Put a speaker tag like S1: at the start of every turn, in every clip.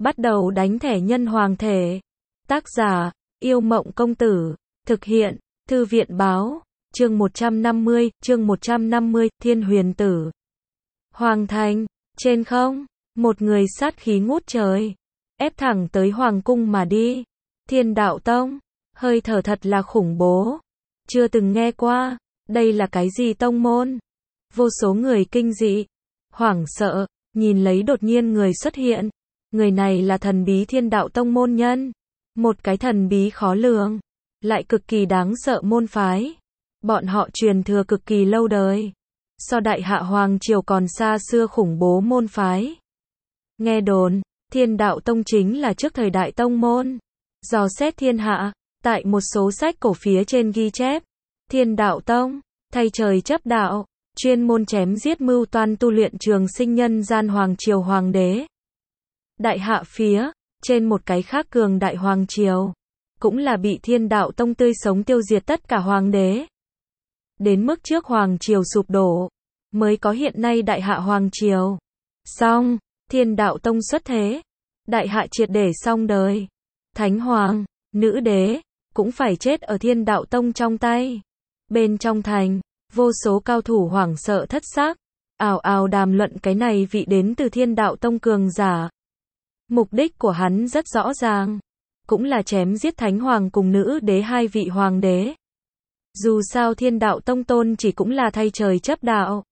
S1: bắt đầu đánh thẻ nhân hoàng thể. Tác giả, Yêu Mộng Công Tử. Thực hiện, Thư viện Báo. Chương 150, Thiên Huyền Tử. Hoàng thành, trên không, một người sát khí ngút trời, ép thẳng tới hoàng cung mà đi. Thiên Đạo Tông, hơi thở thật là khủng bố. Chưa từng nghe qua, đây là cái gì tông môn? Vô số người kinh dị, hoảng sợ, nhìn lấy đột nhiên người xuất hiện. Người này là thần bí Thiên Đạo Tông môn nhân. Một cái thần bí khó lường, lại cực kỳ đáng sợ môn phái. Bọn họ truyền thừa cực kỳ lâu đời. So Đại Hạ Hoàng Triều còn xa xưa khủng bố môn phái. Nghe đồn, Thiên Đạo Tông chính là trước thời đại tông môn. Dò xét thiên hạ, tại một số sách cổ phía trên ghi chép, Thiên Đạo Tông, thay trời chấp đạo, chuyên môn chém giết mưu toan tu luyện trường sinh nhân gian Hoàng Triều Hoàng đế. Đại Hạ phía, trên một cái khác cường đại Hoàng Triều, cũng là bị Thiên Đạo Tông tươi sống tiêu diệt tất cả Hoàng đế. Đến mức trước Hoàng Triều sụp đổ, mới có hiện nay Đại Hạ Hoàng Triều. Xong, Thiên Đạo Tông xuất thế, Đại Hạ triệt để xong đời. Thánh Hoàng, nữ đế, cũng phải chết ở Thiên Đạo Tông trong tay. Bên trong thành, vô số cao thủ hoảng sợ thất xác, ào ào đàm luận cái này vị đến từ Thiên Đạo Tông cường giả. Mục đích của hắn rất rõ ràng, cũng là chém giết Thánh Hoàng cùng nữ đế hai vị hoàng đế. Dù sao Thiên Đạo Tông tôn chỉ cũng là thay trời chấp đạo.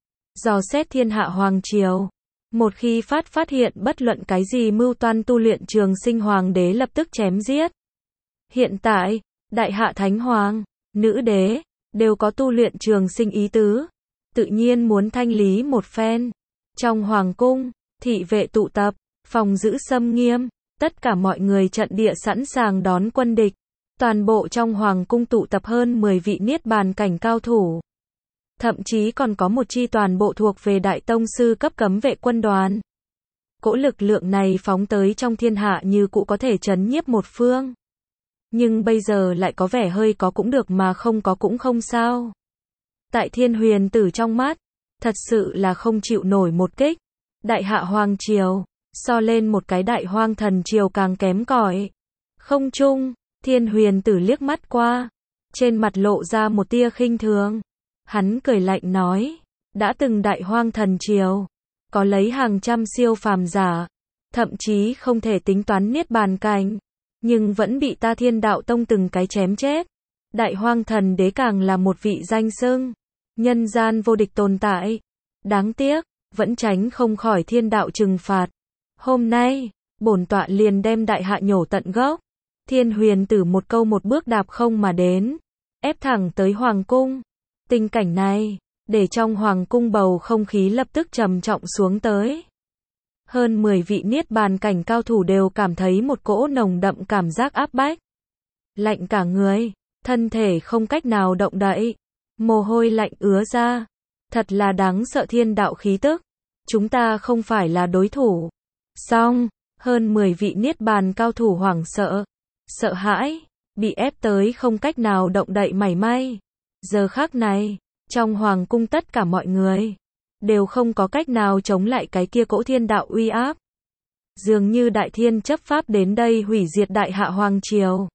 S1: Dò xét thiên hạ Hoàng Triều. Một khi phát hiện bất luận cái gì mưu toan tu luyện trường sinh hoàng đế lập tức chém giết. Hiện tại, Đại Hạ Thánh Hoàng, nữ đế, đều có tu luyện trường sinh ý tứ. Tự nhiên muốn thanh lý một phen. Trong hoàng cung, thị vệ tụ tập, phòng giữ xâm nghiêm, tất cả mọi người trận địa sẵn sàng đón quân địch. Toàn bộ trong hoàng cung tụ tập hơn 10 vị niết bàn cảnh cao thủ. Thậm chí còn có một chi toàn bộ thuộc về đại tông sư cấp cấm vệ quân đoàn. Cỗ lực lượng này phóng tới trong thiên hạ như cũ có thể trấn nhiếp một phương. Nhưng bây giờ lại có vẻ hơi có cũng được mà không có cũng không sao. Tại Thiên Huyền Tử trong mắt, thật sự là không chịu nổi một kích. Đại Hạ Hoàng Triều, so lên một cái Đại Hoang Thần Triều càng kém cỏi. Không chung, Thiên Huyền Tử liếc mắt qua, trên mặt lộ ra một tia khinh thường. Hắn cười lạnh nói, đã từng Đại Hoang Thần Triều, có lấy hàng trăm siêu phàm giả, thậm chí không thể tính toán niết bàn cảnh, nhưng vẫn bị ta Thiên Đạo Tông từng cái chém chết. Đại Hoang Thần Đế càng là một vị danh xưng, nhân gian vô địch tồn tại. Đáng tiếc, vẫn tránh không khỏi thiên đạo trừng phạt. Hôm nay, bổn tọa liền đem Đại Hạ nhổ tận gốc. Thiên Huyền Tử một câu một bước đạp không mà đến, ép thẳng tới hoàng cung. Tình cảnh này, để trong hoàng cung bầu không khí lập tức trầm trọng xuống tới. Hơn 10 vị niết bàn cảnh cao thủ đều cảm thấy một cỗ nồng đậm cảm giác áp bách. Lạnh cả người, thân thể không cách nào động đậy, mồ hôi lạnh ứa ra. Thật là đáng sợ thiên đạo khí tức. Chúng ta không phải là đối thủ. Xong, hơn 10 vị niết bàn cao thủ hoảng sợ, sợ hãi, bị ép tới không cách nào động đậy mảy may. Giờ khắc này, trong hoàng cung tất cả mọi người đều không có cách nào chống lại cái kia cỗ thiên đạo uy áp. Dường như đại thiên chấp pháp đến đây hủy diệt Đại Hạ Hoàng Triều.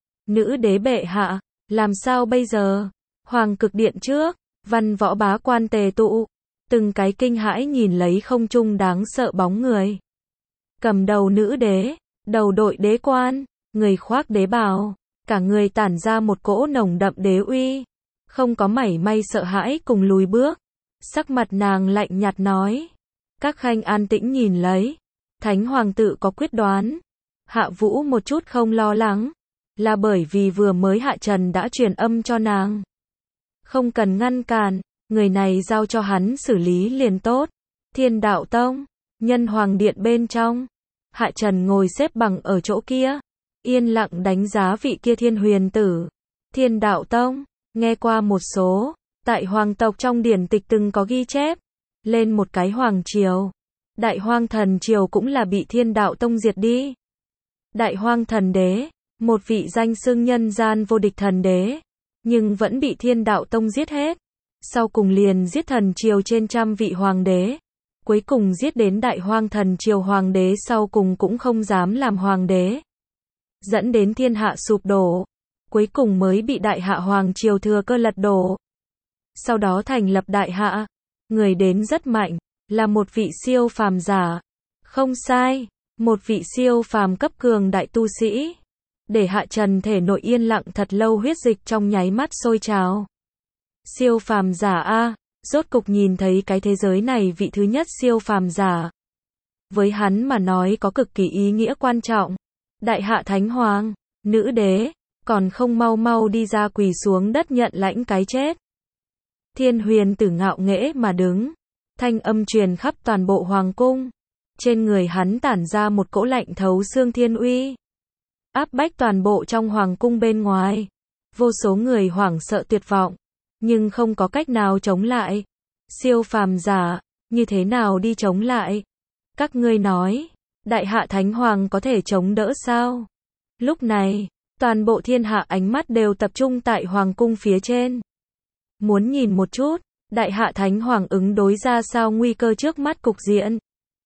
S1: Nữ đế bệ hạ, làm sao bây giờ? Hoàng cực điện trước, văn võ bá quan tề tụ, từng cái kinh hãi nhìn lấy không trung đáng sợ bóng người. Cầm đầu nữ đế, đầu đội đế quan, người khoác đế bào, cả người tản ra một cỗ nồng đậm đế uy. Không có mảy may sợ hãi cùng lùi bước. Sắc mặt nàng lạnh nhạt nói. Các khanh an tĩnh nhìn lấy. Thánh Hoàng tự có quyết đoán. Hạ Vũ một chút không lo lắng. Là bởi vì vừa mới Hạ Trần đã truyền âm cho nàng. Không cần ngăn cản, người này giao cho hắn xử lý liền tốt. Thiên Đạo Tông, Nhân Hoàng Điện bên trong. Hạ Trần ngồi xếp bằng ở chỗ kia. Yên lặng đánh giá vị kia Thiên Huyền Tử. Thiên Đạo Tông. Nghe qua một số, tại hoàng tộc trong điển tịch từng có ghi chép, lên một cái hoàng triều. Đại Hoang Thần Triều cũng là bị Thiên Đạo Tông diệt đi. Đại Hoang Thần Đế, một vị danh xưng nhân gian vô địch thần đế, nhưng vẫn bị Thiên Đạo Tông giết hết. Sau cùng liền giết thần triều trên trăm vị hoàng đế. cuối cùng giết đến Đại Hoang Thần Triều hoàng đế sau cùng cũng không dám làm hoàng đế. Dẫn đến thiên hạ sụp đổ, cuối cùng mới bị Đại Hạ Hoàng Triều thừa cơ lật đổ. Sau đó thành lập Đại Hạ, người đến rất mạnh, là một vị siêu phàm giả. Không sai, một vị siêu phàm cấp cường đại tu sĩ. Để hạ trần thể nội yên lặng thật lâu huyết dịch trong nháy mắt sôi trào. Siêu phàm giả a, rốt cục nhìn thấy cái thế giới này vị thứ nhất siêu phàm giả. Với hắn mà nói có cực kỳ ý nghĩa quan trọng. Đại Hạ Thánh Hoàng, nữ đế, còn không mau mau đi ra quỳ xuống đất nhận lãnh cái chết. Thiên Huyền Tử ngạo nghễ mà đứng, thanh âm truyền khắp toàn bộ hoàng cung. Trên người hắn tản ra một cỗ lạnh thấu xương thiên uy, áp bách toàn bộ trong hoàng cung bên ngoài. Vô số người hoảng sợ tuyệt vọng, nhưng không có cách nào chống lại. Siêu phàm giả, như thế nào đi chống lại? Các ngươi nói, Đại Hạ Thánh Hoàng có thể chống đỡ sao? Lúc này, toàn bộ thiên hạ ánh mắt đều tập trung tại hoàng cung phía trên. Muốn nhìn một chút, Đại Hạ Thánh Hoàng ứng đối ra sao nguy cơ trước mắt cục diện.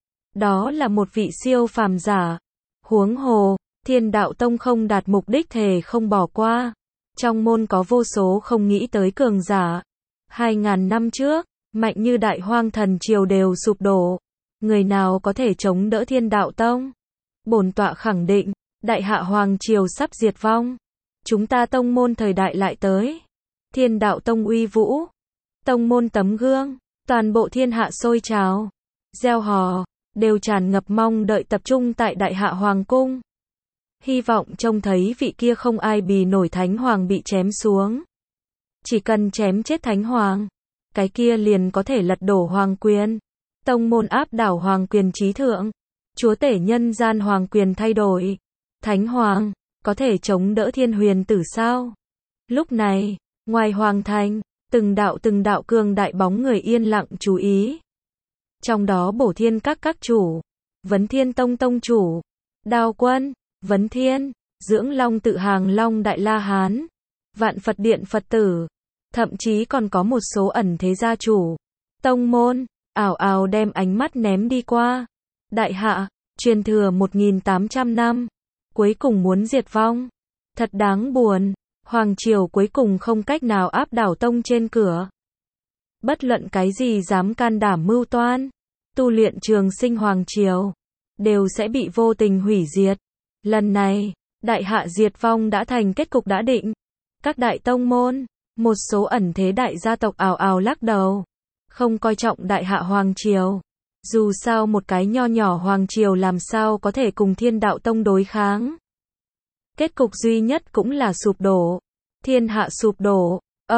S1: Đó là một vị siêu phàm giả. Huống hồ, Thiên Đạo Tông không đạt mục đích thề không bỏ qua. Trong môn có vô số không nghĩ tới cường giả. 2000 năm trước, mạnh như Đại Hoang Thần Triều đều sụp đổ. Người nào có thể chống đỡ Thiên Đạo Tông? Bổn tọa khẳng định, Đại Hạ Hoàng Triều sắp diệt vong. Chúng ta tông môn thời đại lại tới. Thiên Đạo Tông uy vũ. Tông môn tấm gương, toàn bộ thiên hạ sôi trào. Gieo hò, đều tràn ngập mong đợi tập trung tại Đại Hạ Hoàng Cung. Hy vọng trông thấy vị kia không ai bì nổi Thánh Hoàng bị chém xuống. Chỉ cần chém chết Thánh Hoàng, cái kia liền có thể lật đổ hoàng quyền. Tông môn áp đảo hoàng quyền chí thượng. Chúa tể nhân gian hoàng quyền thay đổi. Thánh Hoàng, có thể chống đỡ Thiên Huyền Tử sao? Lúc này, ngoài hoàng thành, từng đạo cường đại bóng người yên lặng chú ý. Trong đó Bổ Thiên các chủ, Vấn Thiên Tông tông chủ, Đao Quân, Vấn Thiên, Dưỡng Long Tự Hàng Long Đại La Hán, Vạn Phật Điện Phật tử, thậm chí còn có một số ẩn thế gia chủ, tông môn, ảo ảo đem ánh mắt ném đi qua. Đại Hạ, truyền thừa 1800 năm, cuối cùng muốn diệt vong. Thật đáng buồn, Hoàng Triều cuối cùng không cách nào áp đảo tông trên cửa. Bất luận cái gì dám can đảm mưu toan, tu luyện Trường Sinh Hoàng Triều, đều sẽ bị vô tình hủy diệt. Lần này, Đại Hạ diệt vong đã thành kết cục đã định. Các đại tông môn, một số ẩn thế đại gia tộc ào ào lắc đầu, không coi trọng Đại Hạ Hoàng Triều. Dù sao một cái nho nhỏ Hoàng Triều làm sao có thể cùng Thiên Đạo Tông đối kháng. Kết cục duy nhất cũng là sụp đổ. Thiên hạ sụp đổ.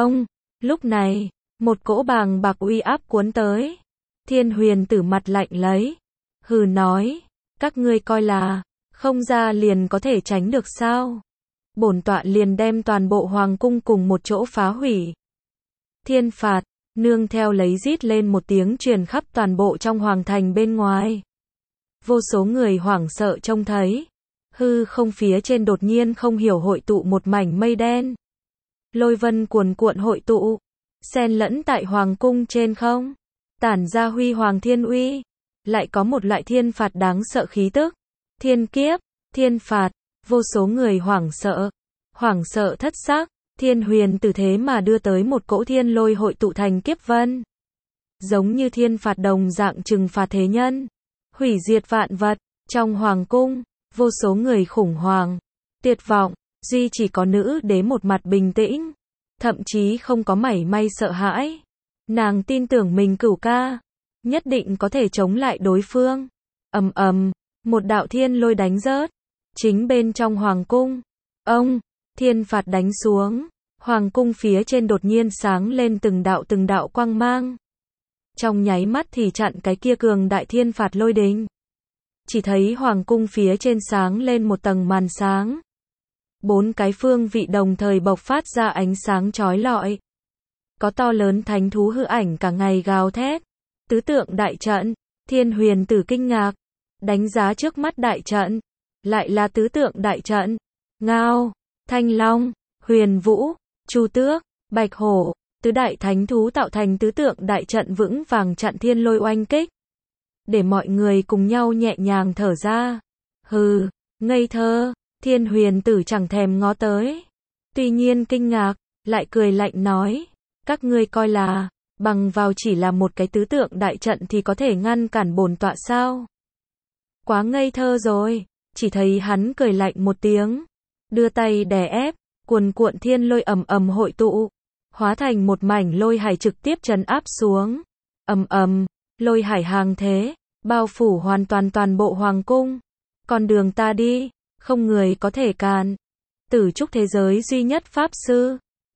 S1: Lúc này, một cỗ bàng bạc uy áp cuốn tới. Thiên Huyền Tử mặt lạnh lấy. Hừ nói, các ngươi coi là, không ra liền có thể tránh được sao? Bổn tọa liền đem toàn bộ hoàng cung cùng một chỗ phá hủy. Thiên phạt, nương theo lấy rít lên một tiếng truyền khắp toàn bộ trong hoàng thành bên ngoài. Vô số người hoảng sợ trông thấy. Hư không phía trên đột nhiên không hiểu hội tụ một mảnh mây đen. Lôi vân cuồn cuộn hội tụ, xen lẫn tại hoàng cung trên không, tản ra huy hoàng thiên uy, lại có một loại thiên phạt đáng sợ khí tức. Thiên kiếp, thiên phạt, vô số người hoảng sợ thất sắc. Thiên Huyền Tử thế mà đưa tới một cỗ thiên lôi hội tụ thành kiếp vân, giống như thiên phạt đồng dạng trừng phạt thế nhân, hủy diệt vạn vật. Trong hoàng cung, vô số người khủng hoảng, tuyệt vọng, duy chỉ có nữ đế một mặt bình tĩnh, thậm chí không có mảy may sợ hãi. Nàng tin tưởng mình cửu ca, nhất định có thể chống lại đối phương. Ầm ầm, một đạo thiên lôi đánh rớt, chính bên trong hoàng cung. Thiên phạt đánh xuống, hoàng cung phía trên đột nhiên sáng lên từng đạo quang mang. Trong nháy mắt thì chặn cái kia cường đại thiên phạt lôi đình. Chỉ thấy hoàng cung phía trên sáng lên một tầng màn sáng. 4 cái phương vị đồng thời bộc phát ra ánh sáng chói lọi. Có to lớn thánh thú hư ảnh cả ngày gào thét. Tứ tượng đại trận, Thiên Huyền Tử kinh ngạc, đánh giá trước mắt đại trận, lại là tứ tượng đại trận. Ngao, Thanh Long, Huyền Vũ, Chu Tước, Bạch Hổ, tứ đại thánh thú tạo thành tứ tượng đại trận vững vàng chặn thiên lôi oanh kích. để mọi người cùng nhau nhẹ nhàng thở ra. Hừ, ngây thơ, Thiên Huyền Tử chẳng thèm ngó tới. Tuy nhiên kinh ngạc, lại cười lạnh nói, các ngươi coi là, bằng vào chỉ là một cái tứ tượng đại trận thì có thể ngăn cản bổn tọa sao? Quá ngây thơ rồi, chỉ thấy hắn cười lạnh một tiếng, đưa tay đè ép, cuồn cuộn thiên lôi ầm ầm hội tụ, hóa thành một mảnh lôi hải trực tiếp trấn áp xuống. Ầm ầm, lôi hải hàng thế, bao phủ hoàn toàn toàn bộ hoàng cung. Con đường ta đi, không người có thể cản. Tử trúc thế giới duy nhất pháp sư,